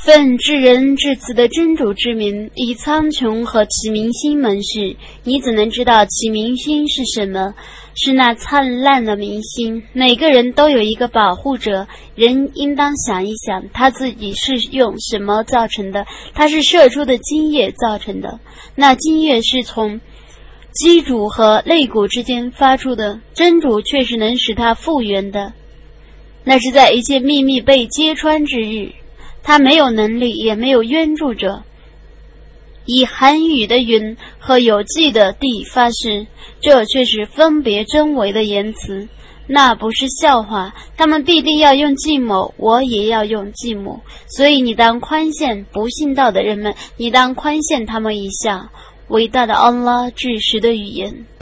奉至仁至慈的真主之名，以苍穹和其明星盟誓，你怎能知道其明星是什么？是那灿烂的明星。每个人都有一个保护者，人应当想一想，他自己是用什么造成的？他是射出的精液造成的，那精液是从基主和肋骨之间发出的，真主却是能使它复原的。那是在一切秘密被揭穿之日，他没有能力，也没有援助者。以含雨的云和有迹的地发誓，这却是分别真伪的言辞，那不是笑话。他们必定要用计谋，我也要用计谋，所以你当宽限不信道的人们，你当宽限他们一下。伟大的安拉至实的语言。